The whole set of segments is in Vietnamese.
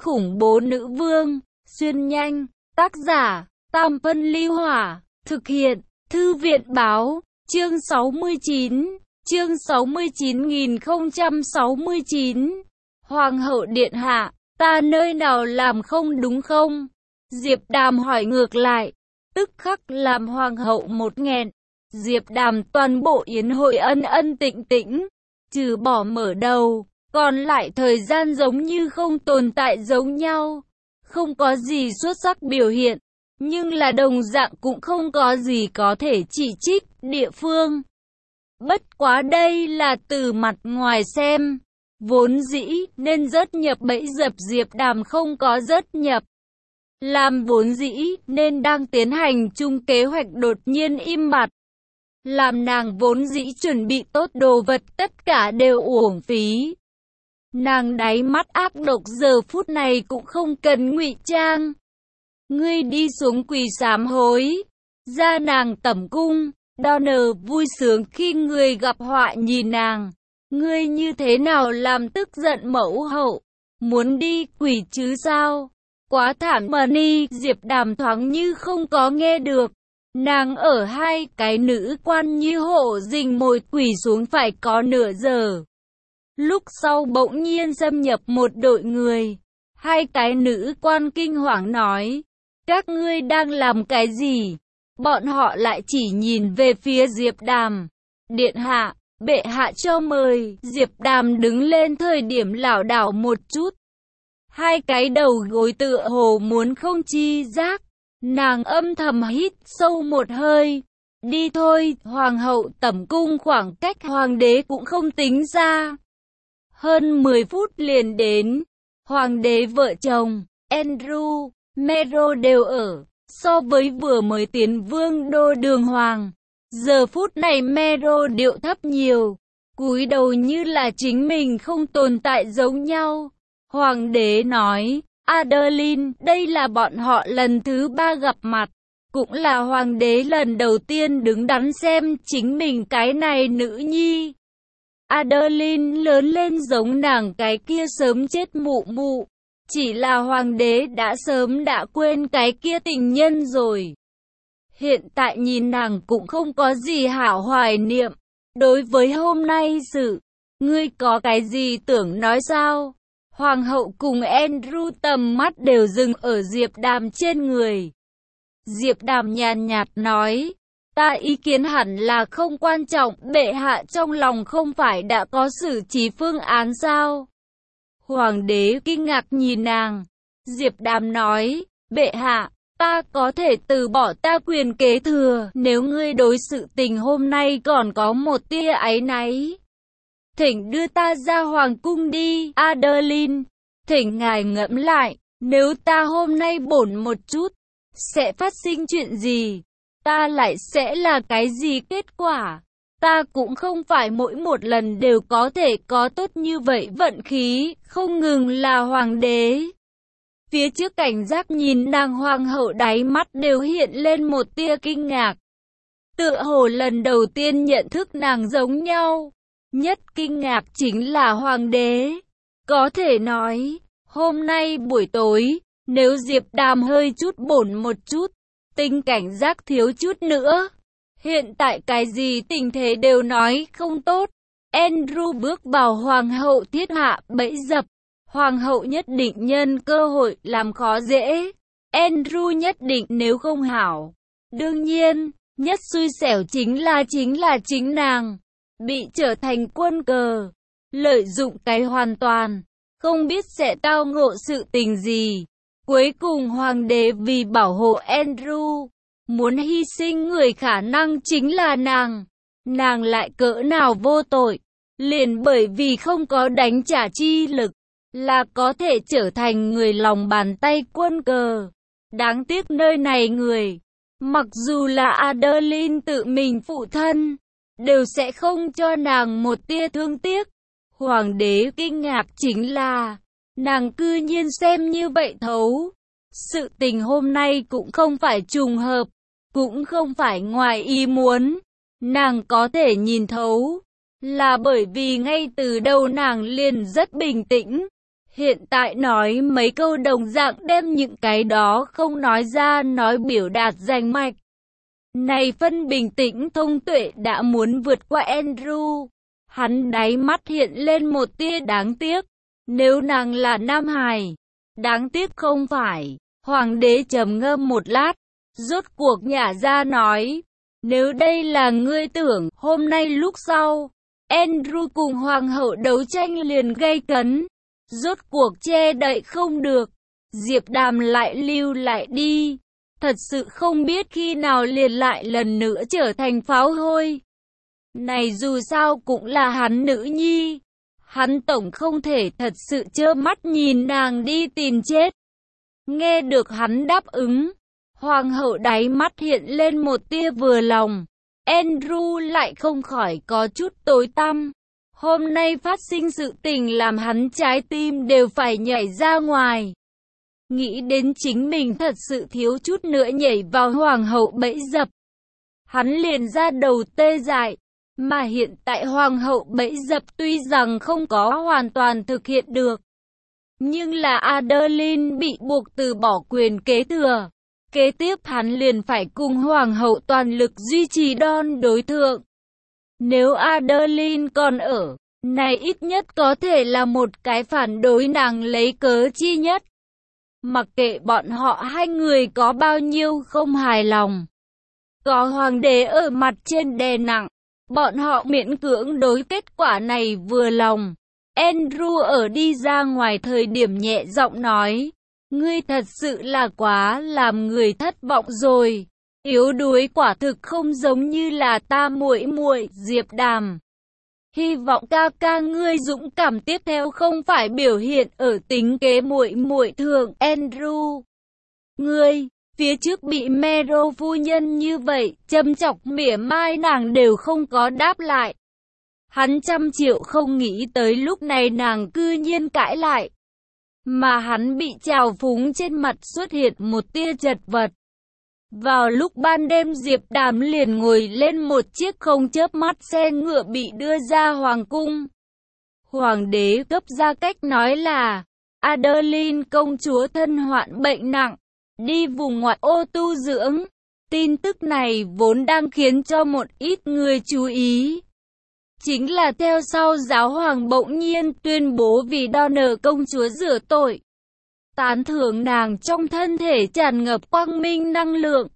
khủng bố nữ vương, xuyên nhanh, tác giả, Tam Phân Ly Hỏa, thực hiện, Thư viện Báo, chương 69, chương 69.069, Hoàng hậu điện hạ, ta nơi nào làm không đúng không? Diệp Đàm hỏi ngược lại, tức khắc làm hoàng hậu một nghẹn. Diệp Đàm toàn bộ yến hội ân ân tĩnh tĩnh, trừ bỏ mở đầu, còn lại thời gian giống như không tồn tại giống nhau, không có gì xuất sắc biểu hiện, nhưng là đồng dạng cũng không có gì có thể chỉ trích địa phương. Bất quá đây là từ mặt ngoài xem, vốn dĩ nên rớt nhập bẫy dập Diệp Đàm không có rớt nhập. Làm vốn dĩ nên đang tiến hành chung kế hoạch đột nhiên im bặt. Làm nàng vốn dĩ chuẩn bị tốt đồ vật tất cả đều uổng phí. Nàng đáy mắt ác độc giờ phút này cũng không cần ngụy trang. Ngươi đi xuống quỳ sám hối, ra nàng tẩm cung. Donner vui sướng khi người gặp họa nhìn nàng. Ngươi như thế nào làm tức giận mẫu hậu? Muốn đi quỳ chứ sao? Quá thảm mà ni. Diệp Đàm thoáng như không có nghe được. Nàng ở hai cái nữ quan như hổ rình mồi quỳ xuống phải có nửa giờ. Lúc sau bỗng nhiên xâm nhập một đội người. Hai cái nữ quan kinh hoàng nói, các ngươi đang làm cái gì? Bọn họ lại chỉ nhìn về phía Diệp Đàm. Điện hạ, bệ hạ cho mời. Diệp Đàm đứng lên thời điểm lảo đảo một chút. Hai cái đầu gối tựa hồ muốn không chi giác. Nàng âm thầm hít sâu một hơi. Đi thôi, hoàng hậu tẩm cung khoảng cách hoàng đế cũng không tính ra. Hơn 10 phút liền đến. Hoàng đế vợ chồng, Andrew, Mero đều ở. So với vừa mới tiến vương đô đường hoàng, giờ phút này Mero điệu thấp nhiều, cúi đầu như là chính mình không tồn tại giống nhau. Hoàng đế nói, Adeline, đây là bọn họ lần thứ 3 gặp mặt, cũng là hoàng đế lần đầu tiên đứng đắn xem chính mình cái này nữ nhi. Adeline lớn lên giống nàng cái kia sớm chết mụ mụ. Chỉ là hoàng đế đã sớm đã quên cái kia tình nhân rồi. Hiện tại nhìn nàng cũng không có gì hảo hoài niệm. Đối với hôm nay sự, ngươi có cái gì tưởng nói sao? Hoàng hậu cùng Andrew tầm mắt đều dừng ở Diệp Đàm trên người. Diệp Đàm nhàn nhạt nói, ta ý kiến hẳn là không quan trọng, bệ hạ trong lòng không phải đã có xử trí phương án sao? Hoàng đế kinh ngạc nhìn nàng. Diệp Đàm nói, bệ hạ, ta có thể từ bỏ ta quyền kế thừa nếu ngươi đối sự tình hôm nay còn có một tia áy náy. Thỉnh đưa ta ra hoàng cung đi, Adeline. Thỉnh ngài ngẫm lại, nếu ta hôm nay bổn một chút, sẽ phát sinh chuyện gì? Ta lại sẽ là cái gì kết quả? Ta cũng không phải mỗi một lần đều có thể có tốt như vậy vận khí, không ngừng là hoàng đế. Phía trước cảnh giác nhìn nàng hoàng hậu đáy mắt đều hiện lên một tia kinh ngạc. Tựa hồ lần đầu tiên nhận thức nàng giống nhau. Nhất kinh ngạc chính là hoàng đế. Có thể nói, hôm nay buổi tối, nếu Diệp Đàm hơi chút bổn một chút, tinh cảnh giác thiếu chút nữa. Hiện tại cái gì tình thế đều nói không tốt. Andrew bước vào hoàng hậu thiết hạ bẫy dập. Hoàng hậu nhất định nhân cơ hội làm khó dễ. Andrew nhất định nếu không hảo. Đương nhiên, nhất xui xẻo chính là chính nàng. Bị trở thành quân cờ. Lợi dụng cái hoàn toàn. Không biết sẽ tao ngộ sự tình gì. Cuối cùng hoàng đế vì bảo hộ Andrew, muốn hy sinh người khả năng chính là nàng. Nàng lại cỡ nào vô tội. Liền bởi vì không có đánh trả chi lực, là có thể trở thành người lòng bàn tay quân cờ. Đáng tiếc nơi này người, mặc dù là Adeline tự mình phụ thân, đều sẽ không cho nàng một tia thương tiếc. Hoàng đế kinh ngạc chính là, nàng cư nhiên xem như vậy thấu. Sự tình hôm nay cũng không phải trùng hợp, cũng không phải ngoài ý muốn. Nàng có thể nhìn thấu, là bởi vì ngay từ đầu nàng liền rất bình tĩnh. Hiện tại nói mấy câu đồng dạng đem những cái đó không nói ra nói biểu đạt rành mạch. Này phân bình tĩnh thông tuệ đã muốn vượt qua Andrew. Hắn đáy mắt hiện lên một tia đáng tiếc. Nếu nàng là nam hài. Đáng tiếc không phải. Hoàng đế trầm ngâm một lát. Rốt cuộc nhả ra nói. Nếu đây là ngươi tưởng hôm nay lúc sau. Andrew cùng hoàng hậu đấu tranh liền gay cấn. Rốt cuộc che đậy không được. Diệp Đàm lại lưu lại đi. Thật sự không biết khi nào liền lại lần nữa trở thành pháo hôi. Này dù sao cũng là hắn nữ nhi. Hắn tổng không thể thật sự trơ mắt nhìn nàng đi tìm chết. Nghe được hắn đáp ứng. Hoàng hậu đáy mắt hiện lên một tia vừa lòng. Andrew lại không khỏi có chút tối tăm. Hôm nay phát sinh sự tình làm hắn trái tim đều phải nhảy ra ngoài. Nghĩ đến chính mình thật sự thiếu chút nữa nhảy vào hoàng hậu bẫy dập. Hắn liền ra đầu tê dại. Mà hiện tại hoàng hậu bẫy dập tuy rằng không có hoàn toàn thực hiện được. Nhưng là Adeline bị buộc từ bỏ quyền kế thừa. Kế tiếp hắn liền phải cùng hoàng hậu toàn lực duy trì đòn đối thượng. Nếu Adeline còn ở, này ít nhất có thể là một cái phản đối nàng lấy cớ chi nhất. Mặc kệ bọn họ hai người có bao nhiêu không hài lòng. Có hoàng đế ở mặt trên đè nặng. Bọn họ miễn cưỡng đối kết quả này vừa lòng. Andrew ở đi ra ngoài thời điểm nhẹ giọng nói. Ngươi thật sự là quá làm người thất vọng rồi. Yếu đuối quả thực không giống như là ta muội muội Diệp Đàm. Hy vọng ca ca ngươi dũng cảm tiếp theo không phải biểu hiện ở tính kế muội muội thượng Andrew. Ngươi, phía trước bị Mero phu nhân như vậy, châm chọc mỉa mai nàng đều không có đáp lại. Hắn 100 triệu không nghĩ tới lúc này nàng cư nhiên cãi lại. Mà hắn bị trào phúng trên mặt xuất hiện một tia chật vật. Vào lúc ban đêm Diệp Đàm liền ngồi lên một chiếc không chớp mắt xe ngựa bị đưa ra hoàng cung. Hoàng đế cấp ra cách nói là, Adeline công chúa thân hoạn bệnh nặng, đi vùng ngoại ô tu dưỡng. Tin tức này vốn đang khiến cho một ít người chú ý. Chính là theo sau giáo hoàng bỗng nhiên tuyên bố vì Donner công chúa rửa tội. Tán thưởng nàng trong thân thể tràn ngập quang minh năng lượng.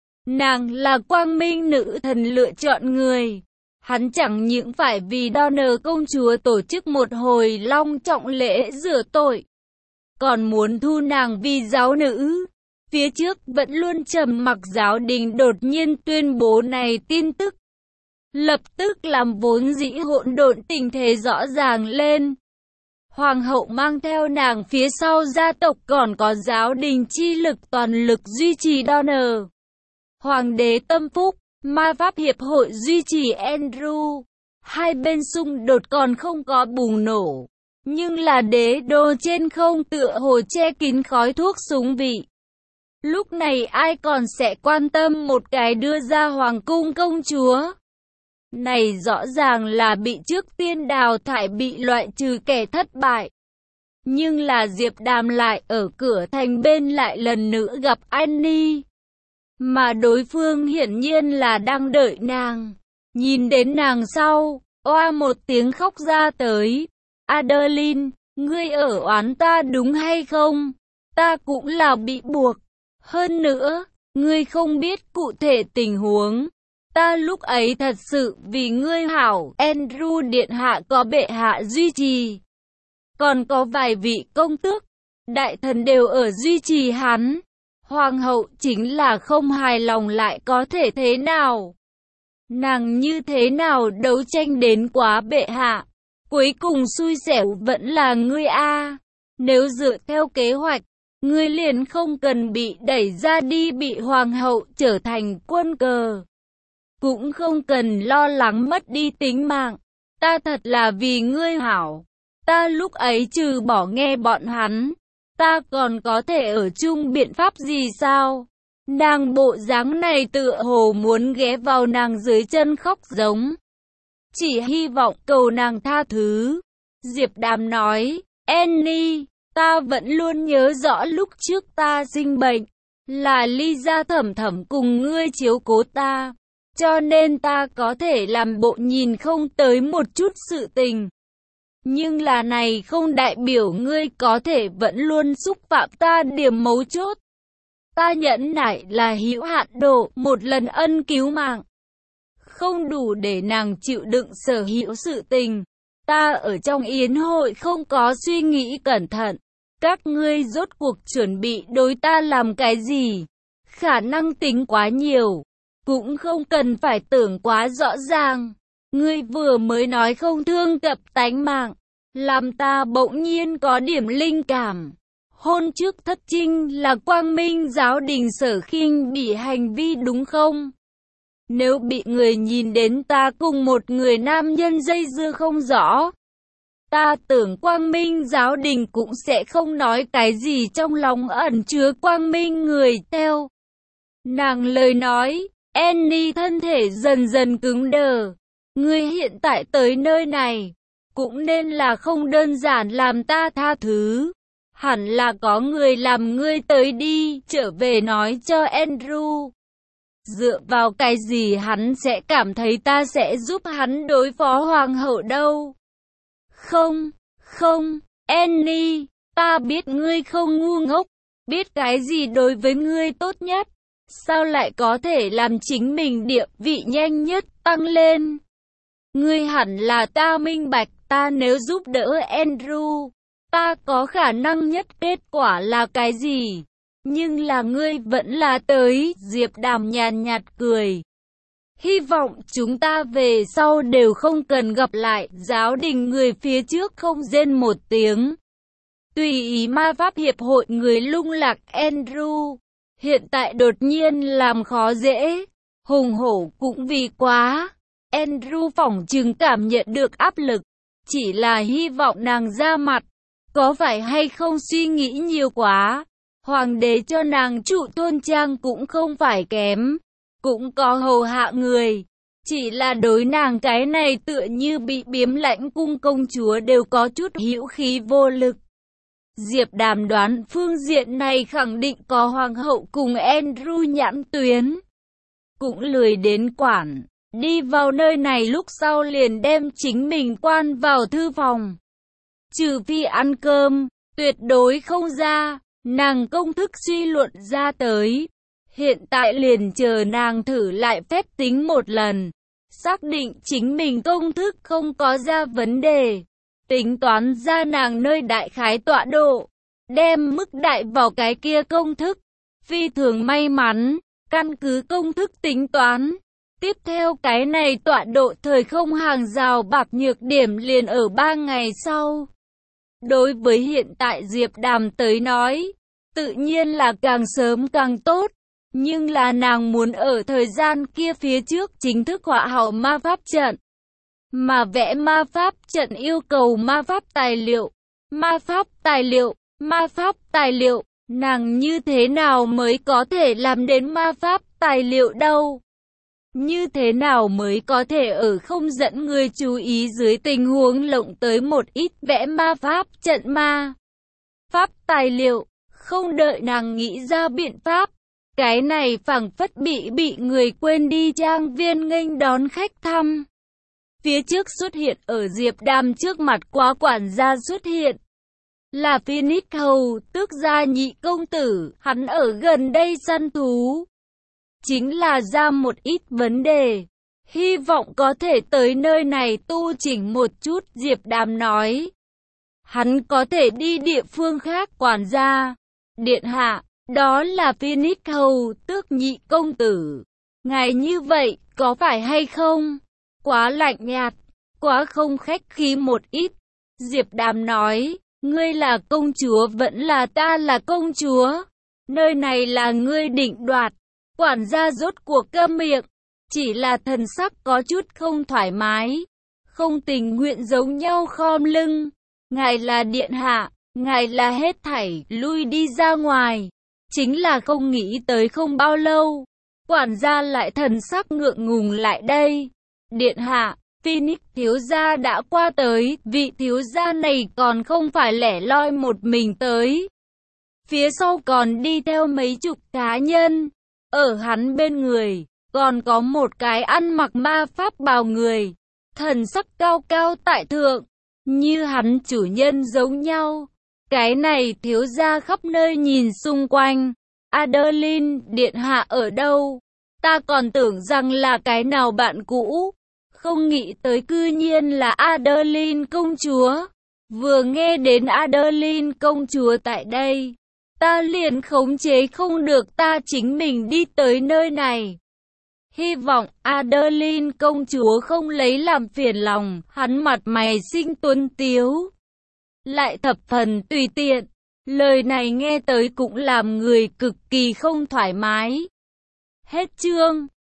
Nàng là quang minh nữ thần lựa chọn người. Hắn chẳng những phải vì Donner công chúa tổ chức một hồi long trọng lễ rửa tội. Còn muốn thu nàng vì giáo nữ. Phía trước vẫn luôn trầm mặc giáo đình đột nhiên tuyên bố này tin tức. Lập tức làm vốn dĩ hỗn độn tình thế rõ ràng lên. Hoàng hậu mang theo nàng phía sau gia tộc còn có giáo đình chi lực toàn lực duy trì Donner. Hoàng đế tâm phúc, ma pháp hiệp hội duy trì Andrew. Hai bên xung đột còn không có bùng nổ. Nhưng là đế đô trên không tựa hồ che kín khói thuốc súng vị. Lúc này ai còn sẽ quan tâm một cái đưa ra hoàng cung công chúa. Này rõ ràng là bị trước tiên đào thải bị loại trừ kẻ thất bại. Nhưng là Diệp Đàm lại ở cửa thành bên lại lần nữa gặp Annie. Mà đối phương hiển nhiên là đang đợi nàng. Nhìn đến nàng sau, oa một tiếng khóc ra tới. Adeline, ngươi ở oán ta đúng hay không? Ta cũng là bị buộc. Hơn nữa, ngươi không biết cụ thể tình huống. Ta lúc ấy thật sự vì ngươi hảo, Andrew điện hạ có bệ hạ duy trì. Còn có vài vị công tước, đại thần đều ở duy trì hắn. Hoàng hậu chính là không hài lòng lại có thể thế nào? Nàng như thế nào đấu tranh đến quá bệ hạ? Cuối cùng xui xẻo vẫn là ngươi a. Nếu dựa theo kế hoạch, ngươi liền không cần bị đẩy ra đi bị hoàng hậu trở thành quân cờ. Cũng không cần lo lắng mất đi tính mạng. Ta thật là vì ngươi hảo. Ta lúc ấy trừ bỏ nghe bọn hắn. Ta còn có thể ở chung biện pháp gì sao? Nàng bộ dáng này tựa hồ muốn ghé vào nàng dưới chân khóc giống. Chỉ hy vọng cầu nàng tha thứ. Diệp Đàm nói, Annie, ta vẫn luôn nhớ rõ lúc trước ta sinh bệnh, là Lisa thầm thầm cùng ngươi chiếu cố ta, cho nên ta có thể làm bộ nhìn không tới một chút sự tình. Nhưng là này không đại biểu ngươi có thể vẫn luôn xúc phạm ta điểm mấu chốt. Ta nhẫn nại là hữu hạn độ, một lần ân cứu mạng. Không đủ để nàng chịu đựng sở hữu sự tình. Ta ở trong yến hội không có suy nghĩ cẩn thận. Các ngươi rốt cuộc chuẩn bị đối ta làm cái gì? Khả năng tính quá nhiều. Cũng không cần phải tưởng quá rõ ràng. Ngươi vừa mới nói không thương cập tánh mạng. Làm ta bỗng nhiên có điểm linh cảm. Hôn trước thất trinh là Quang Minh giáo đình sở khinh bỉ hành vi đúng không? Nếu bị người nhìn đến ta cùng một người nam nhân dây dưa không rõ, ta tưởng Quang Minh giáo đình cũng sẽ không nói cái gì trong lòng ẩn chứa Quang Minh người theo. Nàng lời nói, Annie thân thể dần dần cứng đờ. Ngươi hiện tại tới nơi này, cũng nên là không đơn giản làm ta tha thứ. Hẳn là có người làm ngươi tới đi, trở về nói cho Andrew. Dựa vào cái gì hắn sẽ cảm thấy ta sẽ giúp hắn đối phó hoàng hậu đâu? Không, Annie, ta biết ngươi không ngu ngốc, biết cái gì đối với ngươi tốt nhất. Sao lại có thể làm chính mình địa vị nhanh nhất tăng lên? Ngươi hẳn là ta minh bạch, ta nếu giúp đỡ Andrew, ta có khả năng nhất kết quả là cái gì? Nhưng là ngươi vẫn là tới, Diệp Đàm nhàn nhạt cười. Hy vọng chúng ta về sau đều không cần gặp lại, giáo đình người phía trước không rên một tiếng. Tùy ý ma pháp hiệp hội người lung lạc Andrew, hiện tại đột nhiên làm khó dễ, hùng hổ cũng vì quá. Andrew phỏng chừng cảm nhận được áp lực, chỉ là hy vọng nàng ra mặt, có phải hay không suy nghĩ nhiều quá. Hoàng đế cho nàng trụ tôn trang cũng không phải kém, cũng có hầu hạ người, chỉ là đối nàng cái này tựa như bị biếm lãnh cung công chúa đều có chút hữu khí vô lực. Diệp Đàm đoán phương diện này khẳng định có hoàng hậu cùng Andrew nhãn tuyến, cũng lười đến quản, đi vào nơi này lúc sau liền đem chính mình quan vào thư phòng. Trừ phi ăn cơm, tuyệt đối không ra. Nàng công thức suy luận ra tới, hiện tại liền chờ nàng thử lại phép tính một lần, xác định chính mình công thức không có ra vấn đề, tính toán ra nàng nơi đại khái tọa độ, đem mức đại vào cái kia công thức, phi thường may mắn, căn cứ công thức tính toán. Tiếp theo cái này tọa độ thời không hàng rào bạc nhược điểm liền ở 3 ngày sau. Đối với hiện tại Diệp Đàm tới nói, tự nhiên là càng sớm càng tốt, nhưng là nàng muốn ở thời gian kia phía trước chính thức họa hảo ma pháp trận. Mà vẽ ma pháp trận yêu cầu ma pháp tài liệu, nàng như thế nào mới có thể làm đến ma pháp tài liệu đâu? Như thế nào mới có thể ở không dẫn người chú ý dưới tình huống lộng tới một ít vẽ ma pháp trận ma pháp tài liệu? Không đợi nàng nghĩ ra biện pháp, cái này phảng phất bị người quên đi trang viên nghênh đón khách thăm. Phía trước xuất hiện ở Diệp Đàm trước mặt quá quản gia xuất hiện. Là Phoenix Hầu, tước gia nhị công tử, hắn ở gần đây săn thú. Chính là ra một ít vấn đề. Hy vọng có thể tới nơi này tu chỉnh một chút, Diệp Đàm nói. Hắn có thể đi địa phương khác, quản gia. Điện hạ, đó là Phoenix Hầu, tước nhị công tử. Ngài như vậy, có phải hay không? Quá lạnh nhạt, quá không khách khí một ít. Diệp Đàm nói, ngươi là công chúa vẫn là ta là công chúa. Nơi này là ngươi định đoạt. Quản gia rốt cuộc câm miệng, chỉ là thần sắc có chút không thoải mái, không tình nguyện giống nhau khom lưng. Ngài là điện hạ, ngài là hết thảy, lui đi ra ngoài. Chính là không nghĩ tới không bao lâu, quản gia lại thần sắc ngượng ngùng lại đây. Điện hạ, Phoenix thiếu gia đã qua tới, vị thiếu gia này còn không phải lẻ loi một mình tới. Phía sau còn đi theo mấy chục cá nhân, ở hắn bên người, còn có một cái ăn mặc ma pháp bào người, thần sắc cao cao tại thượng, như hắn chủ nhân giống nhau. Cái này thiếu gia khắp nơi nhìn xung quanh, Adeline điện hạ ở đâu? Ta còn tưởng rằng là cái nào bạn cũ, không nghĩ tới cư nhiên là Adeline công chúa. Vừa nghe đến Adeline công chúa tại đây, ta liền khống chế không được ta chính mình đi tới nơi này. Hy vọng Adeline công chúa không lấy làm phiền lòng, hắn mặt mày xinh tuấn tiếu, lại thập phần tùy tiện. Lời này nghe tới cũng làm người cực kỳ không thoải mái. Hết chương.